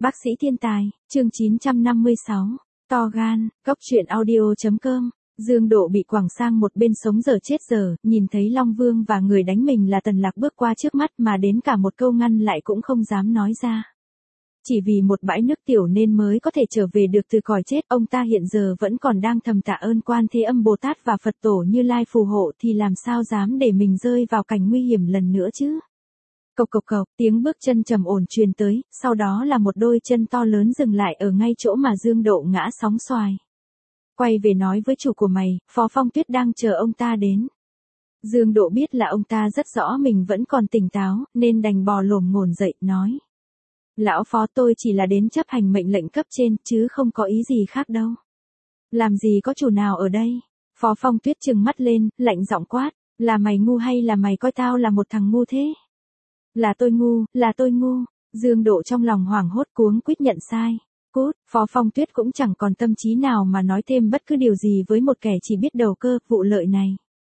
Bác sĩ thiên tài, chương 956, to gan, góc truyện audio.com. Dương Độ bị quẳng sang một bên sống dở chết dở, nhìn thấy Long Vương và người đánh mình là Tần Lạc bước qua trước mắt mà đến cả một câu ngăn lại cũng không dám nói ra. Chỉ vì một bãi nước tiểu nên mới có thể trở về được từ cõi chết, ông ta hiện giờ vẫn còn đang thầm tạ ơn Quan Thế Âm Bồ Tát và Phật Tổ Như Lai phù hộ thì làm sao dám để mình rơi vào cảnh nguy hiểm lần nữa chứ. Cộc cộc cộc, tiếng bước chân trầm ổn truyền tới, sau đó là một đôi chân to lớn dừng lại ở ngay chỗ mà Dương Độ ngã sóng xoài. Quay về nói với chủ của mày, Phó Phong Tuyết đang chờ ông ta đến. Dương Độ biết là ông ta rất rõ mình vẫn còn tỉnh táo, nên đành bò lồm ngổn dậy, nói. Lão Phó, tôi chỉ là đến chấp hành mệnh lệnh cấp trên, chứ không có ý gì khác đâu. Làm gì có chủ nào ở đây? Phó Phong Tuyết trừng mắt lên, lạnh giọng quát, là mày ngu hay là mày coi tao là một thằng ngu thế? Là tôi ngu. Dương Độ trong lòng hoảng hốt cuống quýt nhận sai. Cút, Phó Phong Tuyết cũng chẳng còn tâm trí nào mà nói thêm bất cứ điều gì với một kẻ chỉ biết đầu cơ, vụ lợi này.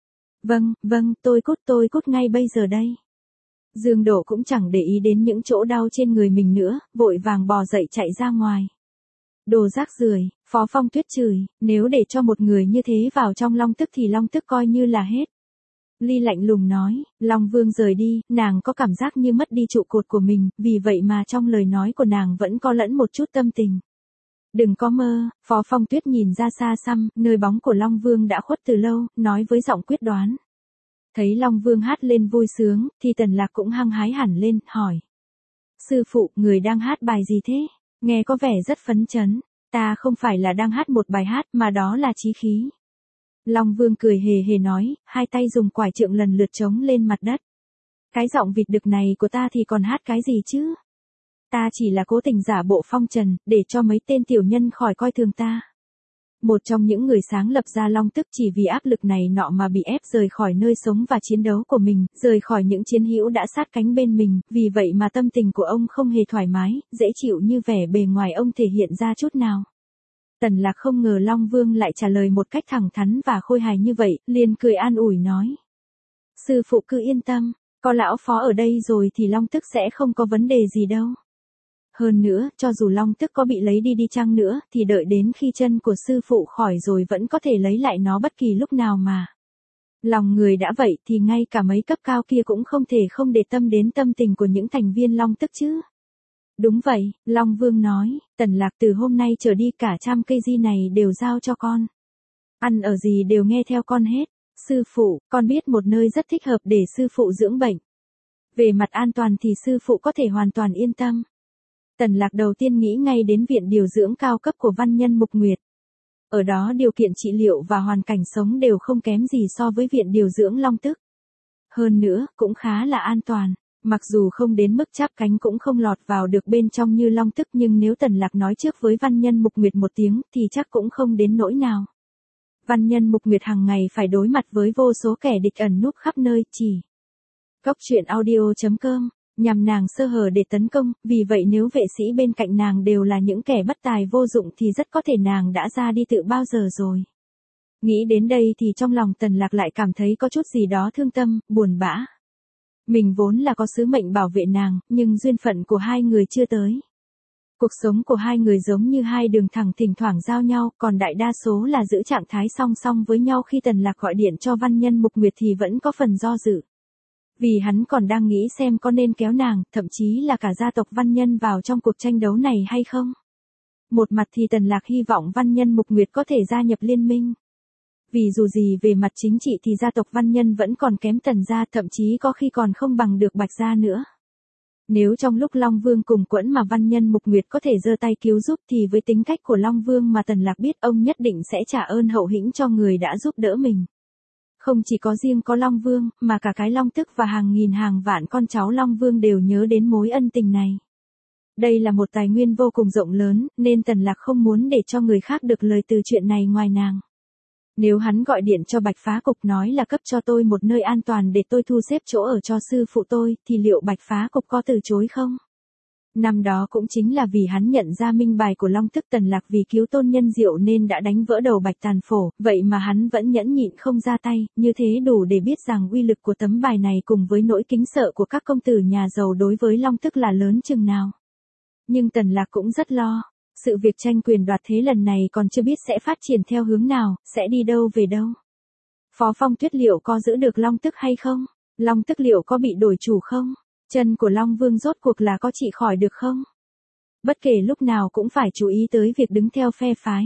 Vâng, tôi cút ngay bây giờ đây. Dương Độ cũng chẳng để ý đến những chỗ đau trên người mình nữa, vội vàng bò dậy chạy ra ngoài. Đồ rác rưởi, Phó Phong Tuyết chửi, nếu để cho một người như thế vào trong Long Tức thì Long Tức coi như là hết. Ly lạnh lùng nói, Long Vương rời đi, nàng có cảm giác như mất đi trụ cột của mình, vì vậy mà trong lời nói của nàng vẫn có lẫn một chút tâm tình. Đừng có mơ, Phó Phong Tuyết nhìn ra xa xăm, nơi bóng của Long Vương đã khuất từ lâu, nói với giọng quyết đoán. Thấy Long Vương hát lên vui sướng, thì Tần Lạc cũng hăng hái hẳn lên, hỏi. Sư phụ, người đang hát bài gì thế? Nghe có vẻ rất phấn chấn. Ta không phải là đang hát một bài hát, mà đó là chí khí. Long Vương cười hề hề nói, hai tay dùng quải trượng lần lượt trống lên mặt đất. Cái giọng vịt đực này của ta thì còn hát cái gì chứ? Ta chỉ là cố tình giả bộ phong trần, để cho mấy tên tiểu nhân khỏi coi thường ta. Một trong những người sáng lập ra Long Tức chỉ vì áp lực này nọ mà bị ép rời khỏi nơi sống và chiến đấu của mình, rời khỏi những chiến hữu đã sát cánh bên mình, vì vậy mà tâm tình của ông không hề thoải mái, dễ chịu như vẻ bề ngoài ông thể hiện ra chút nào. Tần Lạc không ngờ Long Vương lại trả lời một cách thẳng thắn và khôi hài như vậy, liền cười an ủi nói. Sư phụ cứ yên tâm, có lão Phó ở đây rồi thì Long Tức sẽ không có vấn đề gì đâu. Hơn nữa, cho dù Long Tức có bị lấy đi chăng nữa, thì đợi đến khi chân của sư phụ khỏi rồi vẫn có thể lấy lại nó bất kỳ lúc nào mà. Lòng người đã vậy thì ngay cả mấy cấp cao kia cũng không thể không để tâm đến tâm tình của những thành viên Long Tức chứ. Đúng vậy, Long Vương nói, Tần Lạc từ hôm nay trở đi cả 100 cây di này đều giao cho con. Ăn ở gì đều nghe theo con hết. Sư phụ, con biết một nơi rất thích hợp để sư phụ dưỡng bệnh. Về mặt an toàn thì sư phụ có thể hoàn toàn yên tâm. Tần Lạc đầu tiên nghĩ ngay đến viện điều dưỡng cao cấp của văn nhân Mục Nguyệt. Ở đó điều kiện trị liệu và hoàn cảnh sống đều không kém gì so với viện điều dưỡng Long Tức. Hơn nữa, cũng khá là an toàn. Mặc dù không đến mức chắp cánh cũng không lọt vào được bên trong như Long Tức, nhưng nếu Tần Lạc nói trước với văn nhân Mục Nguyệt một tiếng thì chắc cũng không đến nỗi nào. Văn nhân Mục Nguyệt hàng ngày phải đối mặt với vô số kẻ địch ẩn núp khắp nơi, chỉ. Góc truyện audio.com, nhằm nàng sơ hở để tấn công, vì vậy nếu vệ sĩ bên cạnh nàng đều là những kẻ bất tài vô dụng thì rất có thể nàng đã ra đi từ bao giờ rồi. Nghĩ đến đây thì trong lòng Tần Lạc lại cảm thấy có chút gì đó thương tâm, buồn bã. Mình vốn là có sứ mệnh bảo vệ nàng, nhưng duyên phận của hai người chưa tới. Cuộc sống của hai người giống như hai đường thẳng thỉnh thoảng giao nhau, còn đại đa số là giữ trạng thái song song với nhau. Khi Tần Lạc gọi điện cho văn nhân Mục Nguyệt thì vẫn có phần do dự. Vì hắn còn đang nghĩ xem có nên kéo nàng, thậm chí là cả gia tộc văn nhân vào trong cuộc tranh đấu này hay không. Một mặt thì Tần Lạc hy vọng văn nhân Mục Nguyệt có thể gia nhập liên minh. Vì dù gì về mặt chính trị thì gia tộc văn nhân vẫn còn kém Tần gia, thậm chí có khi còn không bằng được Bạch gia nữa. Nếu trong lúc Long Vương cùng quẫn mà văn nhân Mục Nguyệt có thể giơ tay cứu giúp thì với tính cách của Long Vương mà Tần Lạc biết ông nhất định sẽ trả ơn hậu hĩnh cho người đã giúp đỡ mình. Không chỉ có riêng có Long Vương, mà cả cái Long Tức và hàng nghìn hàng vạn con cháu Long Vương đều nhớ đến mối ân tình này. Đây là một tài nguyên vô cùng rộng lớn, nên Tần Lạc không muốn để cho người khác được lời từ chuyện này ngoài nàng. Nếu hắn gọi điện cho Bạch Phá Cục nói là cấp cho tôi một nơi an toàn để tôi thu xếp chỗ ở cho sư phụ tôi, thì liệu Bạch Phá Cục có từ chối không? Năm đó cũng chính là vì hắn nhận ra minh bài của Long Tức, Tần Lạc vì cứu Tôn Nhân Diệu nên đã đánh vỡ đầu Bạch Tàn Phổ, vậy mà hắn vẫn nhẫn nhịn không ra tay, như thế đủ để biết rằng uy lực của tấm bài này cùng với nỗi kính sợ của các công tử nhà giàu đối với Long Tức là lớn chừng nào. Nhưng Tần Lạc cũng rất lo. Sự việc tranh quyền đoạt thế lần này còn chưa biết sẽ phát triển theo hướng nào, sẽ đi đâu về đâu. Phó Phong Tuyết liệu có giữ được Long Tức hay không? Long Tức liệu có bị đổi chủ không? Chân của Long Vương rốt cuộc là có trị khỏi được không? Bất kể lúc nào cũng phải chú ý tới việc đứng theo phe phái.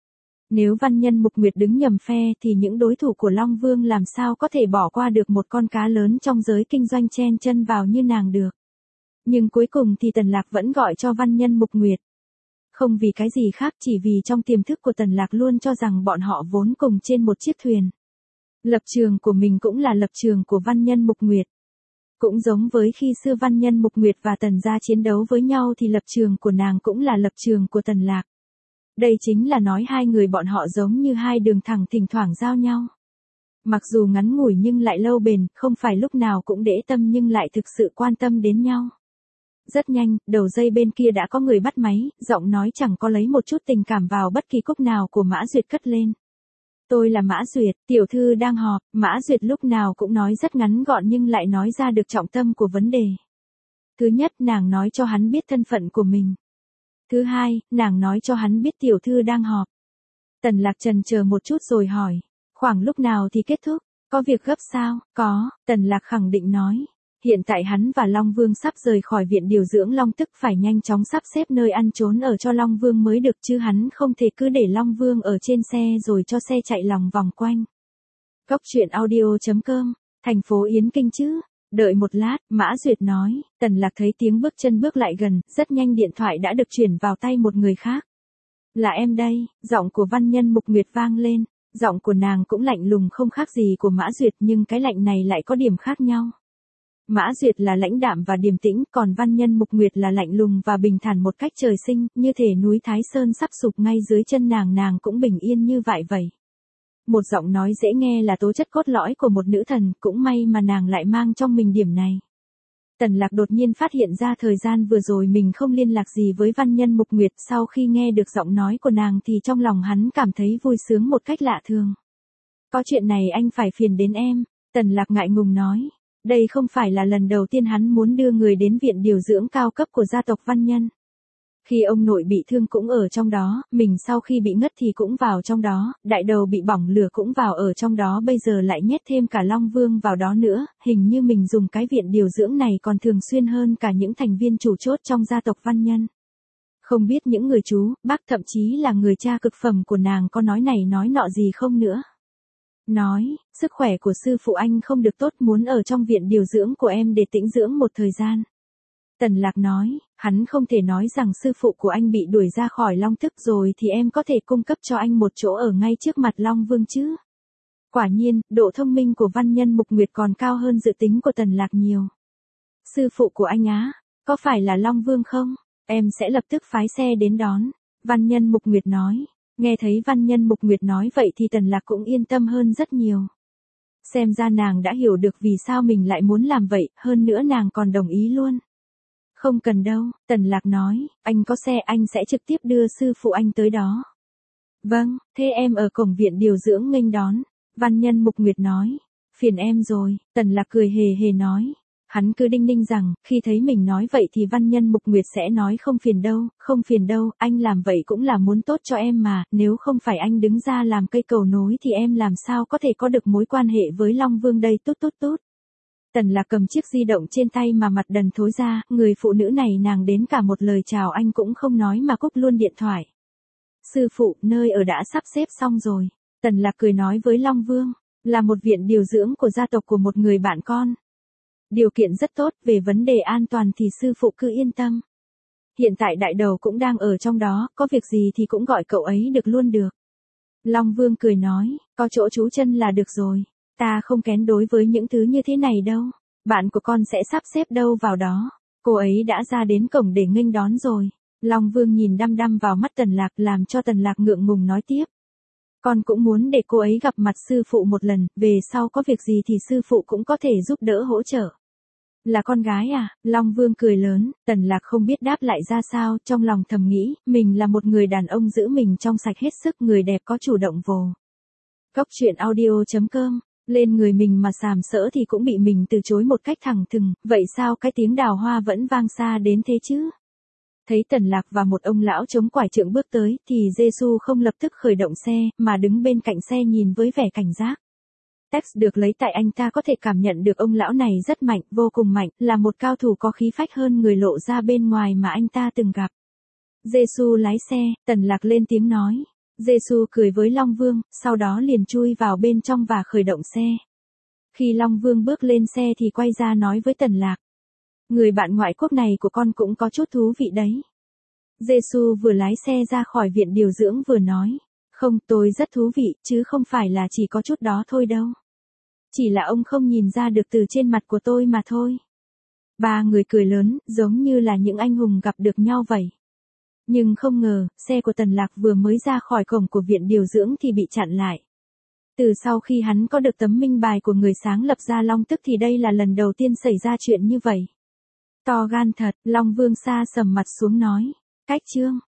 Nếu Văn Nhân Mục Nguyệt đứng nhầm phe thì những đối thủ của Long Vương làm sao có thể bỏ qua được một con cá lớn trong giới kinh doanh chen chân vào như nàng được. Nhưng cuối cùng thì Tần Lạc vẫn gọi cho Văn Nhân Mục Nguyệt. Không vì cái gì khác, chỉ vì trong tiềm thức của Tần Lạc luôn cho rằng bọn họ vốn cùng trên một chiếc thuyền. Lập trường của mình cũng là lập trường của Văn Nhân Mục Nguyệt. Cũng giống với khi xưa Văn Nhân Mục Nguyệt và Tần gia chiến đấu với nhau thì lập trường của nàng cũng là lập trường của Tần Lạc. Đây chính là nói hai người bọn họ giống như hai đường thẳng thỉnh thoảng giao nhau. Mặc dù ngắn ngủi nhưng lại lâu bền, không phải lúc nào cũng để tâm nhưng lại thực sự quan tâm đến nhau. Rất nhanh, đầu dây bên kia đã có người bắt máy, giọng nói chẳng có lấy một chút tình cảm vào bất kỳ cúc nào của Mã Duyệt cất lên. Tôi là Mã Duyệt, tiểu thư đang họp. Mã Duyệt lúc nào cũng nói rất ngắn gọn nhưng lại nói ra được trọng tâm của vấn đề. Thứ nhất, nàng nói cho hắn biết thân phận của mình. Thứ hai, nàng nói cho hắn biết tiểu thư đang họp. Tần Lạc chần chờ một chút rồi hỏi, khoảng lúc nào thì kết thúc? Có việc gấp sao? Có, Tần Lạc khẳng định nói. Hiện tại hắn và Long Vương sắp rời khỏi viện điều dưỡng Long Tức, phải nhanh chóng sắp xếp nơi ăn trốn ở cho Long Vương mới được, chứ hắn không thể cứ để Long Vương ở trên xe rồi cho xe chạy lòng vòng quanh. Góc truyện audio.com, thành phố Yến Kinh chứ? Đợi một lát, Mã Duyệt nói. Tần Lạc thấy tiếng bước chân bước lại gần, rất nhanh điện thoại đã được chuyển vào tay một người khác. Là em đây, giọng của Văn Nhân Mục Nguyệt vang lên. Giọng của nàng cũng lạnh lùng không khác gì của Mã Duyệt, nhưng cái lạnh này lại có điểm khác nhau. Mã Duyệt là lãnh đạm và điềm tĩnh, còn Văn Nhân Mục Nguyệt là lạnh lùng và bình thản một cách trời sinh, như thể núi Thái Sơn sắp sụp ngay dưới chân nàng cũng bình yên như vậy. Một giọng nói dễ nghe là tố chất cốt lõi của một nữ thần, cũng may mà nàng lại mang trong mình điểm này. Tần Lạc đột nhiên phát hiện ra thời gian vừa rồi mình không liên lạc gì với Văn Nhân Mục Nguyệt, sau khi nghe được giọng nói của nàng thì trong lòng hắn cảm thấy vui sướng một cách lạ thường. Có chuyện này anh phải phiền đến em, Tần Lạc ngại ngùng nói. Đây không phải là lần đầu tiên hắn muốn đưa người đến viện điều dưỡng cao cấp của gia tộc Văn Nhân. Khi ông nội bị thương cũng ở trong đó, mình sau khi bị ngất thì cũng vào trong đó, đại đầu bị bỏng lửa cũng vào ở trong đó, bây giờ lại nhét thêm cả Long Vương vào đó nữa, hình như mình dùng cái viện điều dưỡng này còn thường xuyên hơn cả những thành viên chủ chốt trong gia tộc Văn Nhân. Không biết những người chú, bác thậm chí là người cha cực phẩm của nàng có nói này nói nọ gì không nữa. Nói, sức khỏe của sư phụ anh không được tốt, muốn ở trong viện điều dưỡng của em để tĩnh dưỡng một thời gian. Tần Lạc nói, hắn không thể nói rằng sư phụ của anh bị đuổi ra khỏi Long Tức rồi thì em có thể cung cấp cho anh một chỗ ở ngay trước mặt Long Vương chứ. Quả nhiên, độ thông minh của Văn Nhân Mục Nguyệt còn cao hơn dự tính của Tần Lạc nhiều. Sư phụ của anh á, có phải là Long Vương không? Em sẽ lập tức phái xe đến đón. Văn Nhân Mục Nguyệt nói. Nghe thấy Văn Nhân Mục Nguyệt nói vậy thì Tần Lạc cũng yên tâm hơn rất nhiều. Xem ra nàng đã hiểu được vì sao mình lại muốn làm vậy, hơn nữa nàng còn đồng ý luôn. Không cần đâu, Tần Lạc nói, anh có xe anh sẽ trực tiếp đưa sư phụ anh tới đó. Vâng, thế em ở cổng viện điều dưỡng nghênh đón. Văn Nhân Mục Nguyệt nói, phiền em rồi, Tần Lạc cười hề hề nói. Hắn cứ đinh ninh rằng, khi thấy mình nói vậy thì Văn Nhân Mục Nguyệt sẽ nói không phiền đâu, anh làm vậy cũng là muốn tốt cho em mà, nếu không phải anh đứng ra làm cây cầu nối thì em làm sao có thể có được mối quan hệ với Long Vương đây, tút. Tần Lạc cầm chiếc di động trên tay mà mặt đần thối ra, người phụ nữ này nàng đến cả một lời chào anh cũng không nói mà cúp luôn điện thoại. Sư phụ, nơi ở đã sắp xếp xong rồi. Tần Lạc cười nói với Long Vương, là một viện điều dưỡng của gia tộc của một người bạn con. Điều kiện rất tốt, về vấn đề an toàn thì sư phụ cứ yên tâm. Hiện tại đại đầu cũng đang ở trong đó, có việc gì thì cũng gọi cậu ấy được luôn được. Long Vương cười nói, có chỗ trú chân là được rồi. Ta không kén đối với những thứ như thế này đâu. Bạn của con sẽ sắp xếp đâu vào đó. Cô ấy đã ra đến cổng để nghênh đón rồi. Long Vương nhìn đăm đăm vào mắt Tần Lạc làm cho Tần Lạc ngượng ngùng nói tiếp. Con cũng muốn để cô ấy gặp mặt sư phụ một lần, về sau có việc gì thì sư phụ cũng có thể giúp đỡ hỗ trợ. Là con gái à? Long Vương cười lớn, Tần Lạc không biết đáp lại ra sao, trong lòng thầm nghĩ, mình là một người đàn ông giữ mình trong sạch hết sức, người đẹp có chủ động vồ. Góc truyện audio.com, lên người mình mà sàm sỡ thì cũng bị mình từ chối một cách thẳng thừng, vậy sao cái tiếng đào hoa vẫn vang xa đến thế chứ? Thấy Tần Lạc và một ông lão chống quải trượng bước tới, thì Giê-xu không lập tức khởi động xe, mà đứng bên cạnh xe nhìn với vẻ cảnh giác. Text được lấy tại anh ta có thể cảm nhận được ông lão này rất mạnh, vô cùng mạnh, là một cao thủ có khí phách hơn người lộ ra bên ngoài mà anh ta từng gặp. Giê-xu lái xe, Tần Lạc lên tiếng nói. Giê-xu cười với Long Vương, sau đó liền chui vào bên trong và khởi động xe. Khi Long Vương bước lên xe thì quay ra nói với Tần Lạc. Người bạn ngoại quốc này của con cũng có chút thú vị đấy. Giê-xu vừa lái xe ra khỏi viện điều dưỡng vừa nói. Không, tôi rất thú vị, chứ không phải là chỉ có chút đó thôi đâu. Chỉ là ông không nhìn ra được từ trên mặt của tôi mà thôi. Ba người cười lớn, giống như là những anh hùng gặp được nhau vậy. Nhưng không ngờ, xe của Tần Lạc vừa mới ra khỏi cổng của viện điều dưỡng thì bị chặn lại. Từ sau khi hắn có được tấm minh bài của người sáng lập ra Long Tức thì đây là lần đầu tiên xảy ra chuyện như vậy. To gan thật, Long Vương sa sầm mặt xuống nói. Cách chương.